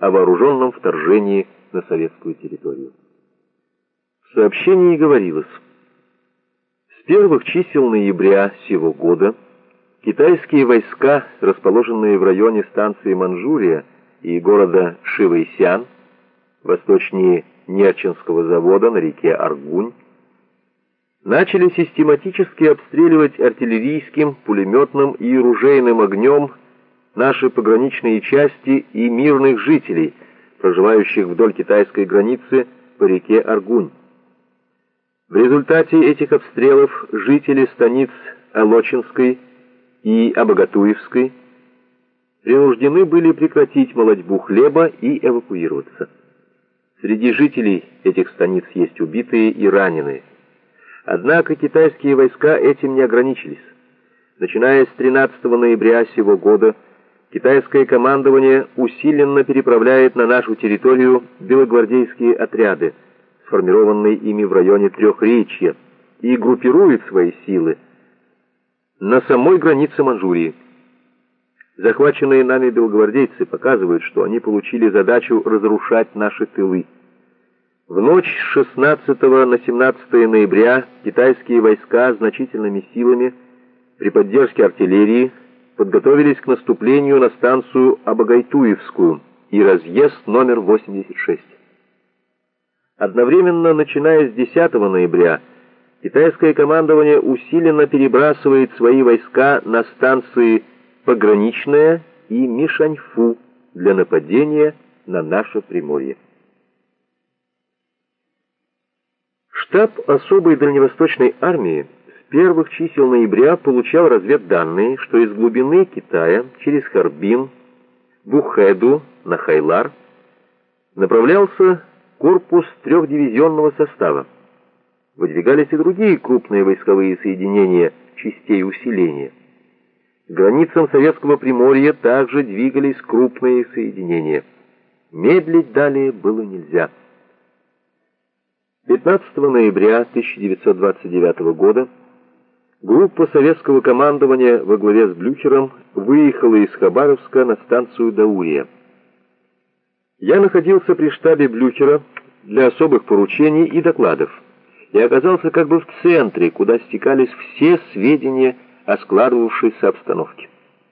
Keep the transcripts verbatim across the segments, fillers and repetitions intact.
о вооруженном вторжении на советскую территорию. В сообщении говорилось: с первых чисел ноября сего года китайские войска, расположенные в районе станции Манчжурия и города Шивэйсян, восточнее Нерчинского завода на реке Аргунь, начали систематически обстреливать артиллерийским, пулеметным и ружейным огнем наши пограничные части и мирных жителей, проживающих вдоль китайской границы по реке Аргунь. В результате этих обстрелов жители станиц Алочинской и Абагатуевской принуждены были прекратить молотьбу хлеба и эвакуироваться. Среди жителей этих станиц есть убитые и раненые. Однако китайские войска этим не ограничились. Начиная с тринадцатого ноября сего года китайское командование усиленно переправляет на нашу территорию белогвардейские отряды, сформированные ими в районе Трехречья, и группирует свои силы на самой границе Манчжурии. Захваченные нами белогвардейцы показывают, что они получили задачу разрушать наши тылы. В ночь с шестнадцатого на семнадцатое ноября китайские войска значительными силами при поддержке артиллерии подготовились к наступлению на станцию Абагатуевскую и разъезд номер восемьдесят шесть. Одновременно, начиная с десятого ноября, китайское командование усиленно перебрасывает свои войска на станции Пограничная и Мишаньфу для нападения на наше Приморье. Штаб особой дальневосточной армии с первых чисел ноября получал разведданные, что из глубины Китая через Харбин, Бухеду на Хайлар направлялся корпус трехдивизионного состава. Выдвигались и другие крупные войсковые соединения частей усиления. К границам Советского Приморья также двигались крупные соединения. Медлить далее было нельзя. пятнадцатого ноября тысяча девятьсот двадцать девятого года группа советского командования во главе с Блюхером выехала из Хабаровска на станцию Даурия. Я находился при штабе Блюхера для особых поручений и докладов и оказался как бы в центре, куда стекались все сведения о складывавшейся обстановке.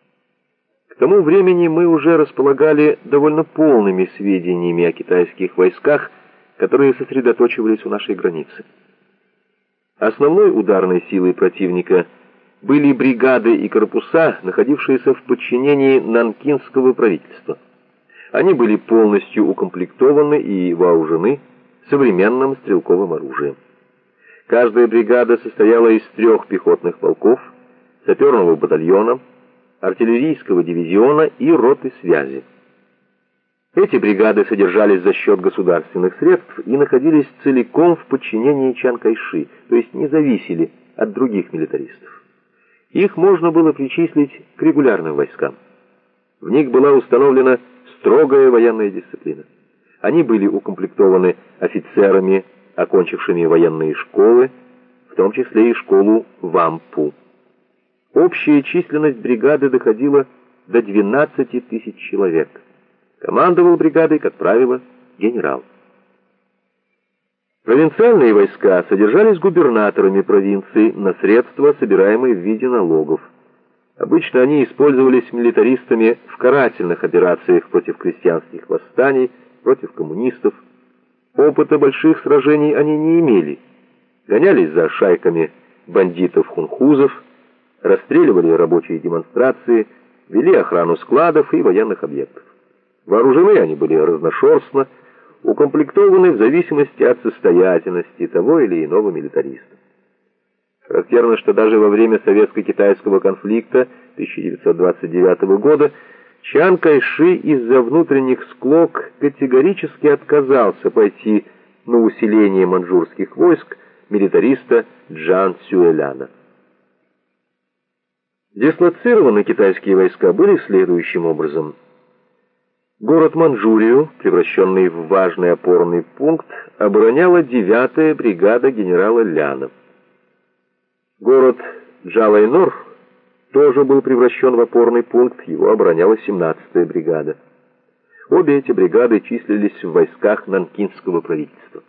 К тому времени мы уже располагали довольно полными сведениями о китайских войсках, которые сосредоточивались у нашей границы. Основной ударной силой противника были бригады и корпуса, находившиеся в подчинении нанкинского правительства. Они были полностью укомплектованы и вооружены современным стрелковым оружием. Каждая бригада состояла из трех пехотных полков, саперного батальона, артиллерийского дивизиона и роты связи. Эти бригады содержались за счет государственных средств и находились целиком в подчинении Чан Кайши, то есть не зависели от других милитаристов. Их можно было причислить к регулярным войскам. В них была установлена строгая военная дисциплина. Они были укомплектованы офицерами, окончившими военные школы, в том числе и школу Вампу. Общая численность бригады доходила до двенадцати тысяч человек. Командовал бригадой, как правило, генерал. Провинциальные войска содержались губернаторами провинций на средства, собираемые в виде налогов. Обычно они использовались милитаристами в карательных операциях против крестьянских восстаний, против коммунистов. Опыта больших сражений они не имели. Гонялись за шайками бандитов-хунхузов, расстреливали рабочие демонстрации, вели охрану складов и военных объектов. Вооружены они были разношерстно, укомплектованы в зависимости от состоятельности того или иного милитариста. Характерно, что даже во время советско-китайского конфликта тысяча девятьсот двадцать девятого года Чан Кайши из-за внутренних склок категорически отказался пойти на усиление маньчжурских войск милитариста Джан Цюэляна. Дислоцированы китайские войска были следующим образом. Город Манчжурию, превращенный в важный опорный пункт, обороняла девятая бригада генерала Ляна. Город Джалайнор тоже был превращен в опорный пункт, его обороняла семнадцатая бригада. Обе эти бригады числились в войсках нанкинского правительства.